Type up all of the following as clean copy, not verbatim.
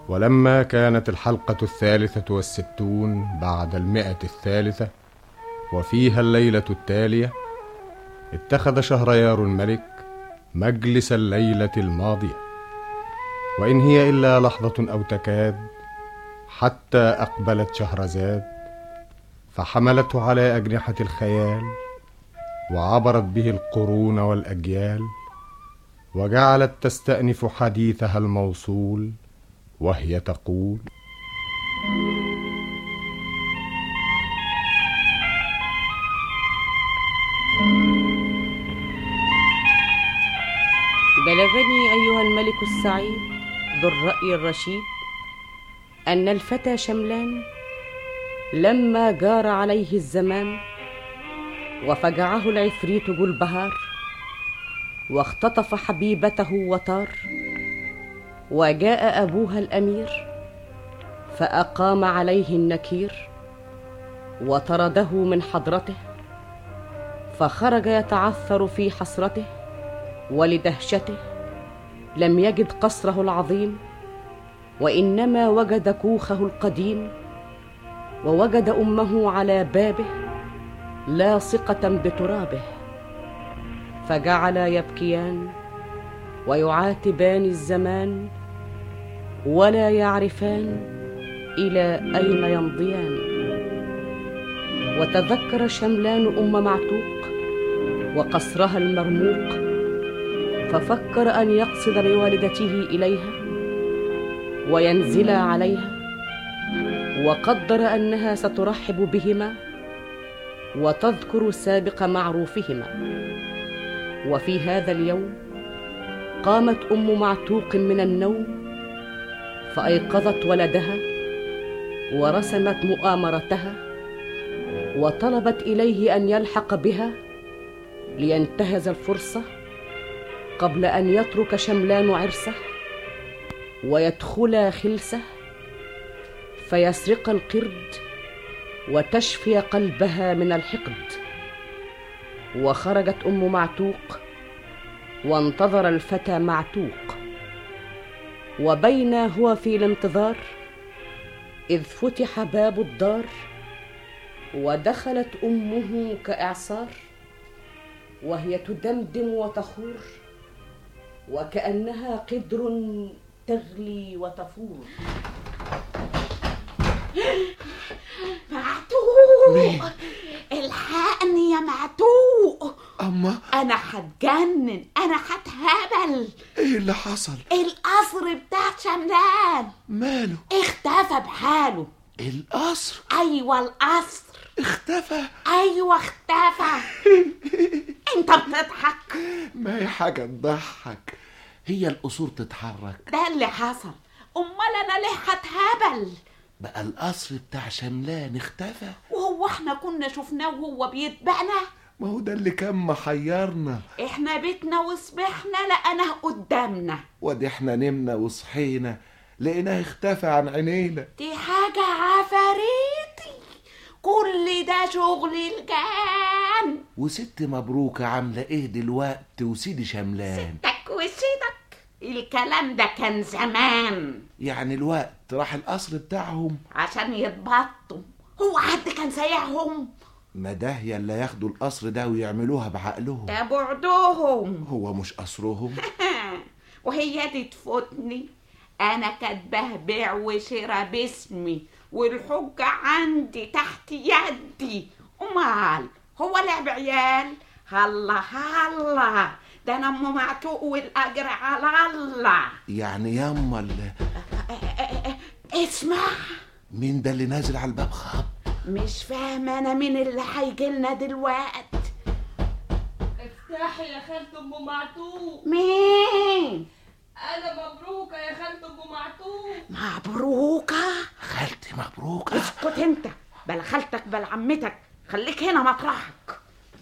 ولما كانت الحلقة 63 بعد 100 وفيها الليلة التالية، اتخذ شهريار الملك مجلس الليلة الماضية، وإن هي إلا لحظة أو تكاد، حتى أقبلت شهرزاد فحملته على أجنحة الخيال، وعبرت به القرون والأجيال، وجعلت تستأنف حديثها الموصول وهي تقول: بلغني أيها الملك السعيد ذو الرأي الرشيد أن الفتى شملان لما جار عليه الزمان وفجعه العفريت ذو البهار واختطف حبيبته وطار، وجاء أبوها الأمير فأقام عليه النكير وطرده من حضرته، فخرج يتعثر في حسرته ولدهشته لم يجد قصره العظيم، وإنما وجد كوخه القديم، ووجد أمه على بابه لاصقة بترابه، فجعلا يبكيان ويعاتبان الزمان ولا يعرفان إلى أين يمضيان. وتذكر شملان أم معتوق وقصرها المرموق، ففكر أن يقصد بوالدته إليها وينزل عليها، وقدر أنها سترحب بهما وتذكر سابق معروفهما. وفي هذا اليوم قامت أم معتوق من النوم فأيقظت ولدها ورسمت مؤامرتها، وطلبت إليه أن يلحق بها لينتهز الفرصة قبل أن يترك شملان عرسه ويدخل خلسه فيسرق القرد وتشفي قلبها من الحقد. وخرجت أم معتوق وانتظر الفتى معتوق، وبين هو في الانتظار إذ فتح باب الدار ودخلت أمه كإعصار، وهي تدمدم وتخور وكأنها قدر تغلي وتفور. معتوق، الحقني يا معتوق. أما أنا هتجنن، أنا هتهبل. إيه اللي حصل؟ القصر بتاع شملان ماله؟ اختفى بحاله. القصر؟ أيوة القصر اختفى؟ أيوة اختفى. أنت بتضحك؟ ما هي حاجة تضحك، هي القصور تتحرك؟ ده اللي حصل. أمال أنا ليه هتهبل؟ بقى القصر بتاع شملان اختفى؟ وهو احنا كنا شفناه وهو بيتبعنا؟ ما هو ده اللي كان محيرنا. احنا بيتنا وصبحنا لقناه قدامنا، ودي احنا نمنا وصحينا لقيناه اختفى عن عينينا. دي حاجة عفاريتي، كل ده شغل الجان. وست مبروكة عاملة ايه دلوقتي وسيدي شملان؟ ستك وسيدك الكلام ده كان زمان. يعني الوقت راح القصر بتاعهم عشان يتبطوا، هو حد كان سايعهم؟ ما ده يلا ياخدوا القصر ده ويعملوها بعقلهم، ده بعدهم. هو مش قصرهم. وهي دي تفوتني؟ انا كاتباه بيع وشرا باسمي، والحجة عندي تحت يدي. امال هو لعب عيال؟ هلا هلا، ده انا ام معتوق والاجر على الله. يعني ياما اسمع، مين ده اللي نازل على الباب خط؟ مش فاهمه انا مين اللي هيجيلنا دلوقت. افتحي يا خالة ام معتوق. مين؟ أنا مبروكة يا خالة ام معتوق. مبروكة؟ خالتي مبروكة؟ اسكت انت، بلا خالتك بلا عمتك، خليك هنا مطرحك.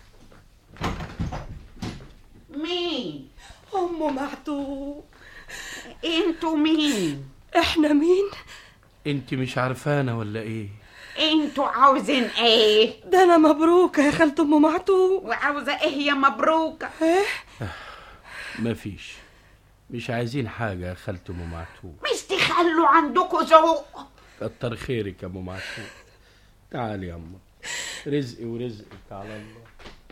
مين؟ ام معتوق. انتوا مين؟ احنا مين؟ انت مش عارفانا ولا ايه؟ انتوا عاوزين ايه؟ ده انا مبروكة يا خالة ام معتوق. وعاوزة ايه يا مبروكة؟ ايه؟ مفيش، مش عايزين حاجة يا خالة ام معتوق. مش تخلوا عندكوا ذوق. كتر خيرك يا ام معتوق. تعالي يا أما، رزقي ورزقك على الله.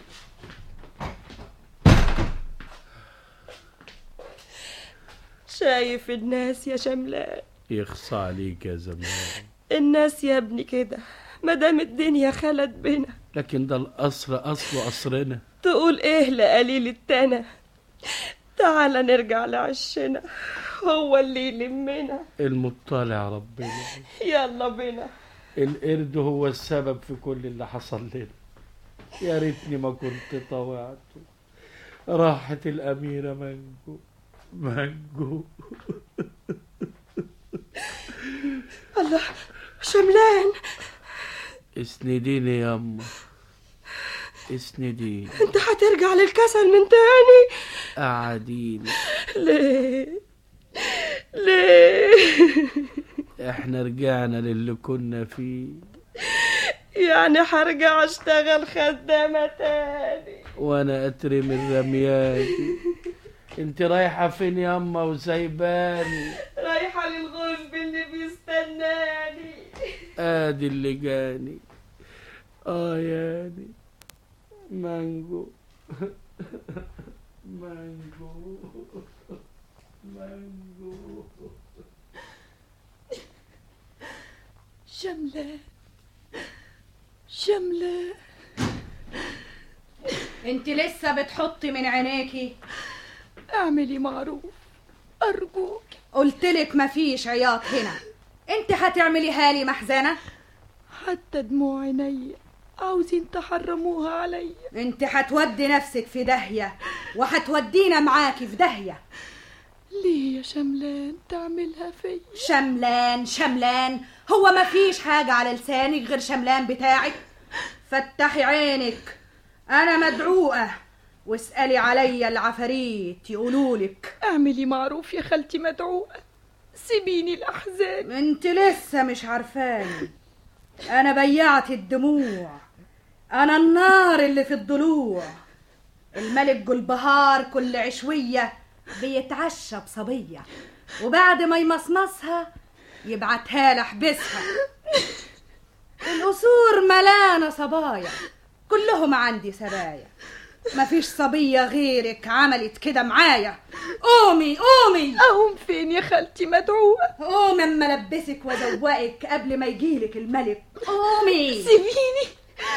شايف الناس يا شملان؟ يخصى عليك يا زمان. الناس يا ابني كده مادام الدنيا خلت بنا، لكن ده القصر أصله قصرنا. تقول ايه لقليل التنا؟ تعال نرجع لعشنا، هو اللي يلمنا. المطلع ربنا. يلا بينا. القرد هو السبب في كل اللي حصل لنا. يا ريتني ما كنت طوعته. راحت الأميرة مانجو مانجو. الله، شملان اسنديني يا أما، اسنديني. انت هترجع للكسل من تاني؟ قعديني. ليه؟ احنا رجعنا للي كنا فيه. يعني هرجع اشتغل خدامة تاني وانا اترمي الرمياني. انت رايحة فين يا اما وسايباني؟ رايحة للغصب اللي بيستناني. ادي اللي جاني. ياني مانجو مانجو مانجو. شملان شملان، انت لسه بتحطي من عينيكي؟ اعملي معروف ارجوك. قلتلك مفيش عياط هنا. انت هتعمليها لي محزنة؟ حتى دموع عينيا عاوزين تحرموها عليا. انت هتودي نفسك في داهية وهتودينا معاكي في داهية. ليه يا شملان تعملها فيا؟ شملان هو مفيش حاجة على لسانك غير شملان بتاعك؟ فتحي عينك، انا مدعوقة واسألي عليا العفاريت يقولولك. اعملي معروف يا خالتي مدعوقة، سيبيني الأحزان. انت لسه مش عارفاني. انا بيعت الدموع، انا النار اللي في الضلوع. الملك جلبهار كل عشوية بيتعشى بصبية، وبعد ما يمصمصها يبعتها لحبسها. القصور ملانة صبايا، كلهم عندي سبايا. مفيش صبية غيرك عملت كده معايا. قومي اقوم فين يا خالتي مدعوقة؟ قومي اما البسك وازوقك قبل ما يجيلك الملك. قومي سيبيني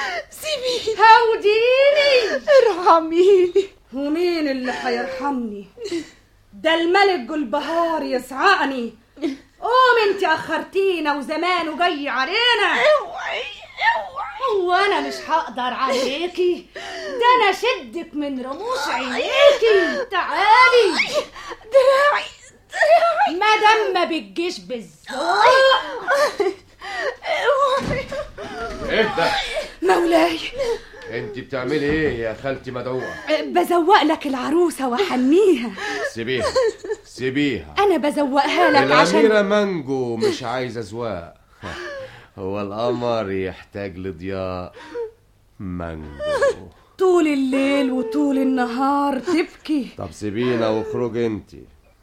هوديني ارحميني. ومين اللي هيرحمني؟ ده الملك جلبهار يسعقني. قومي انت اخرتينا وزمانه جاي علينا. اوعي هو انا مش هقدر عليكي؟ ده انا شدك من رموش عينيكي. تعالي دراعي مادام ما بتجيش بالذوق. ايه ده؟ مولاي، انت بتعملي ايه يا خالتي مدعوقة؟ بزوق لك العروسة وحنيها. سيبيها. انا بزوقها لك عشان الأميرة مانجو مش عايزة زواق. هو القمر يحتاج لضياء. مانجو طول الليل وطول النهار تبكي. طب سيبينا واخرج انت.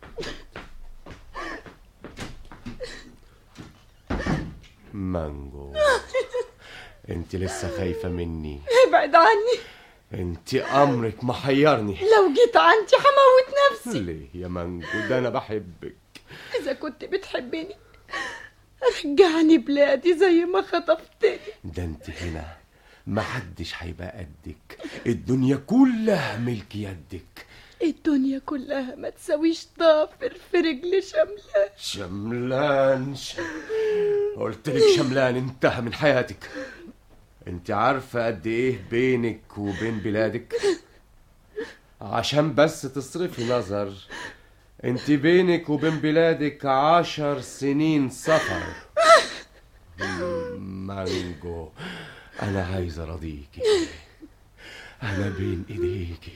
مانجو انت لسه خايفة مني؟ ابعد عني. انت امرك محيرني. لو جيت عندي هموت نفسي. ليه يا مانجو؟ ده انا بحبك. اذا كنت بتحبني رجعني بلادي زي ما خطفتني. ده انت هنا محدش هيبقى قدك. الدنيا كلها ملك يدك. الدنيا كلها ما تسويش ضافر في رجل شملان. قلتلك شملان انتهى من حياتك. انت عارفة قد ايه بينك وبين بلادك؟ عشان بس تصرفي نظر، انت بينك وبين بلادك 10 سنين سفر. مانجو انا عايز ارضيكي. انا بين ايديكي.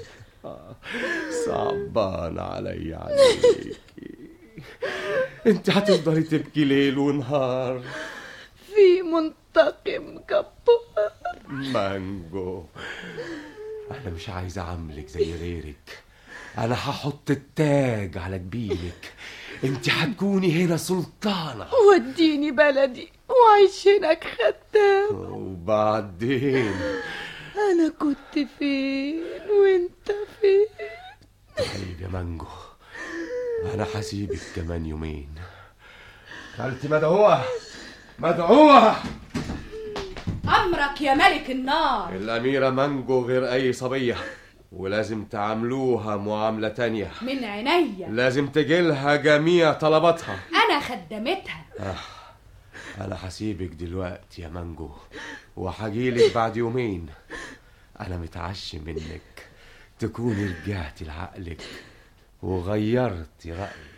صعبان عليكي. انت هتفضلي تبكي ليل ونهار في منتقم جبار. مانجو انا مش عايز اعملك زي غيرك. انا هحط التاج على جبينك. انت هتكوني هنا سلطانة. وديني بلدي وعيش هناك خدام. وبعدين أنا كنت فين وانت فين؟ طيب يا مانجو، أنا هسيبك كمان يومين. خالتي مدعوة مدعوة. أمرك يا ملك النار. الأميرة مانجو غير أي صبية، ولازم تعاملوها معاملة تانية. من عينيا. لازم تجيلها جميع طلباتها. أنا خدمتها. أنا هسيبك دلوقتي يا مانجو، وهجيلك بعد يومين. أنا متعشم منك تكوني رجعتي لعقلك وغيرتي رأيك.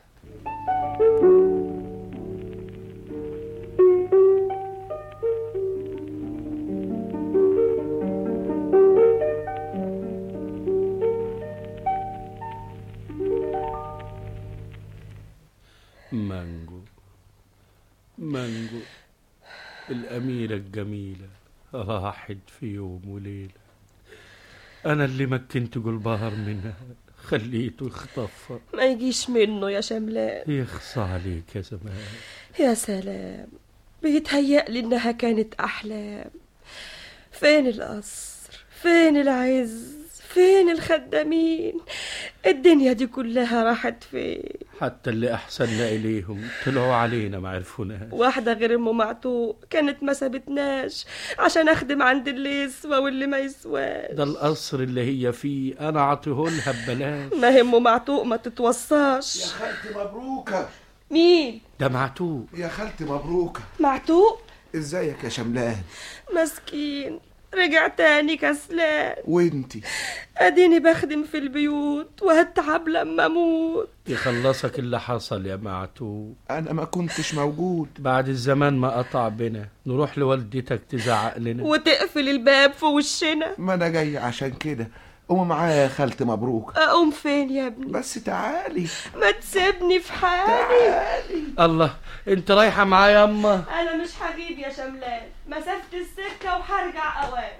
مانجو الأميرة الجميلة راحت في يوم وليلة. أنا اللي مكنت جلبهر منها خليته يخطفها. ما يجيش منه يا شملان. يخص عليك يا زمان. يا سلام، بيتهيألي إنها كانت أحلام. فين القصر؟ فين العز؟ فين الخدامين؟ الدنيا دي كلها راحت فين؟ حتى اللي أحسننا إليهم طلعوا علينا ما عرفوناش. واحدة غير أم معتوق كانت ما سابتناش عشان أخدم عند اللي يسوى واللي ما يسواش. ده القصر اللي هي فيه أنا عطيهولها ببلاش. ما هي أم معتوق ما تتوصاش. يا خالتي مبروكة. مين؟ ده معتوق. يا خالتي مبروكة. معتوق؟ ازيك يا شملان؟ مسكين رجع تاني كسلان. وانتي؟ اديني بخدم في البيوت وهتعب لما اموت. يخلصك اللي حصل يا معتوق. انا ما كنتش موجود. بعد الزمان ما قطع بنا نروح لوالدتك تزعق لنا وتقفل الباب في وشنا. ما انا جاي عشان كده. قوم معايا يا خالتي مبروكة. اقوم فين يا ابني؟ بس تعالي. ما تسيبني في حالي. تعالي. الله، انت رايحة معايا يا اما؟ انا مش هجيب يا شملان، مسافة السكة وهرجع اوام.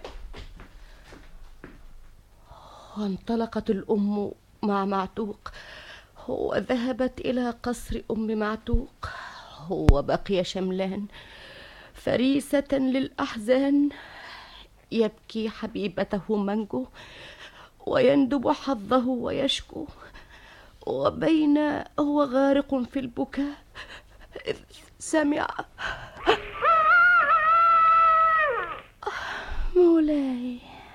وانطلقت الام مع معتوق وذهبت الى قصر ام معتوق، وبقي شملان فريسة للاحزان يبكي حبيبته مانجو ويندب حظه ويشكو. وبين هو غارق في البكاء إذ سمع مولاي.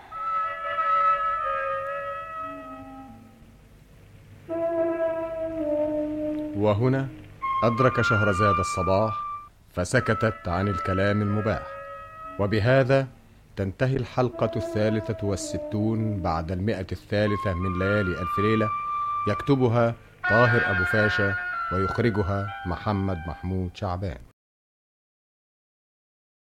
وهنا أدرك شهرزاد الصباح فسكتت عن الكلام المباح. وبهذا تنتهي الحلقة 63 بعد 103 من ليالي ألف ليلة. يكتبها طاهر أبو فاشا ويخرجها محمد محمود شعبان.